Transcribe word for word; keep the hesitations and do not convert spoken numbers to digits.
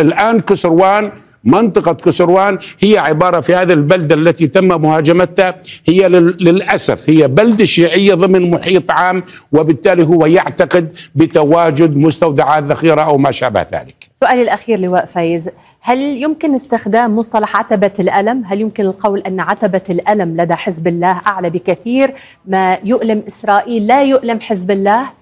الآن كسروان، منطقة كسروان هي عبارة في هذه البلدة التي تم مهاجمتها، هي للأسف هي بلدة شيعية ضمن محيط عام، وبالتالي هو يعتقد بتواجد مستودعات ذخيرة أو ما شابه ذلك. سؤالي الأخير لواء فايز، هل يمكن استخدام مصطلح عتبة الألم؟ هل يمكن القول أن عتبة الألم لدى حزب الله أعلى بكثير؟ ما يؤلم إسرائيل لا يؤلم حزب الله؟